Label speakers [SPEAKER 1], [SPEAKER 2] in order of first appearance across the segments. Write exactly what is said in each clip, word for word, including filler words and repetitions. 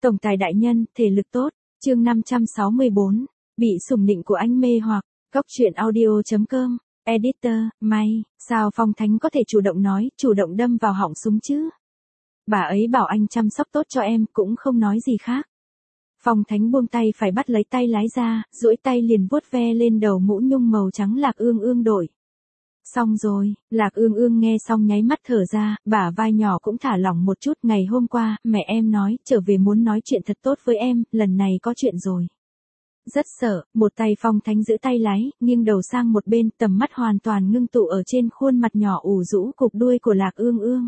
[SPEAKER 1] Tổng tài đại nhân, thể lực tốt, chương năm trăm sáu mươi bốn, bị sủng nịnh của anh mê hoặc, góc truyện audio chấm com, editor, may, sao Phong Thánh có thể chủ động nói, chủ động đâm vào họng súng chứ? Bà ấy bảo anh chăm sóc tốt cho em, cũng không nói gì khác. Phong Thánh buông tay phải bắt lấy tay lái ra, duỗi tay liền vuốt ve lên đầu mũ nhung màu trắng Lạc Ương Ương đội. Xong rồi, Lạc Ương Ương nghe xong nháy mắt thở ra, bả vai nhỏ cũng thả lỏng một chút. Ngày hôm qua, mẹ em nói, trở về muốn nói chuyện thật tốt với em, lần này có chuyện rồi. Rất sợ, một tay Phong Thánh giữ tay lái, nghiêng đầu sang một bên, tầm mắt hoàn toàn ngưng tụ ở trên khuôn mặt nhỏ ủ rũ cục đuôi của Lạc Ương Ương.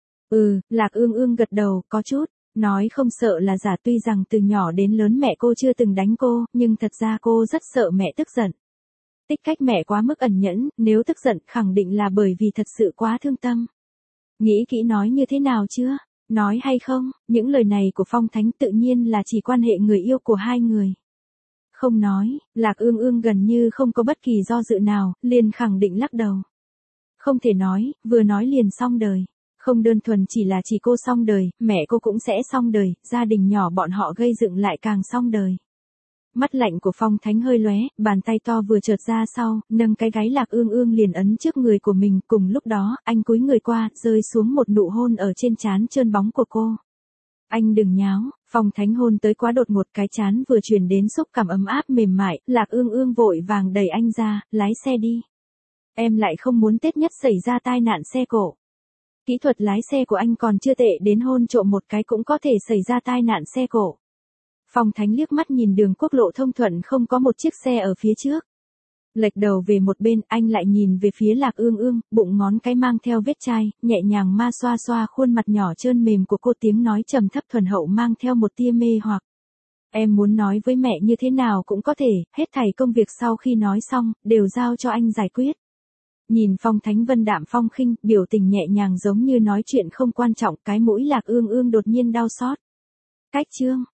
[SPEAKER 1] Ừ, Lạc Ương Ương gật đầu, có chút, nói không sợ là giả. Tuy rằng từ nhỏ đến lớn mẹ cô chưa từng đánh cô, nhưng thật ra cô rất sợ mẹ tức giận. Tích cách mẹ quá mức ẩn nhẫn, nếu tức giận khẳng định là bởi vì thật sự quá thương tâm. Nghĩ kỹ nói như thế nào chưa? Nói hay không? Những lời này của Phong Thánh tự nhiên là chỉ quan hệ người yêu của hai người. Không nói, Lạc Ương Ương gần như không có bất kỳ do dự nào, liền khẳng định lắc đầu. Không thể nói, vừa nói liền xong đời. Không đơn thuần chỉ là chỉ cô xong đời, mẹ cô cũng sẽ xong đời, gia đình nhỏ bọn họ gây dựng lại càng xong đời. Mắt lạnh của Phong Thánh hơi lóe, bàn tay to vừa chợt ra sau, nâng cái gáy Lạc Ương Ương liền ấn trước người của mình. Cùng lúc đó, anh cúi người qua, rơi xuống một nụ hôn ở trên trán trơn bóng của cô. Anh đừng nháo, Phong Thánh hôn tới quá đột ngột, cái trán vừa truyền đến xúc cảm ấm áp mềm mại. Lạc Ương Ương vội vàng đẩy anh ra, lái xe đi. Em lại không muốn Tết nhất xảy ra tai nạn xe cộ. Kỹ thuật lái xe của anh còn chưa tệ đến hôn trộm một cái cũng có thể xảy ra tai nạn xe cộ. Phong Thánh liếc mắt nhìn đường quốc lộ thông thuận không có một chiếc xe ở phía trước. Lệch đầu về một bên, anh lại nhìn về phía Lạc Ương Ương, bụng ngón cái mang theo vết chai, nhẹ nhàng ma xoa xoa khuôn mặt nhỏ trơn mềm của cô, tiếng nói trầm thấp thuần hậu mang theo một tia mê hoặc. Em muốn nói với mẹ như thế nào cũng có thể, hết thảy công việc sau khi nói xong, đều giao cho anh giải quyết. Nhìn Phong Thánh vân đạm phong khinh, biểu tình nhẹ nhàng giống như nói chuyện không quan trọng, cái mũi Lạc Ương Ương đột nhiên đau xót. Cách chương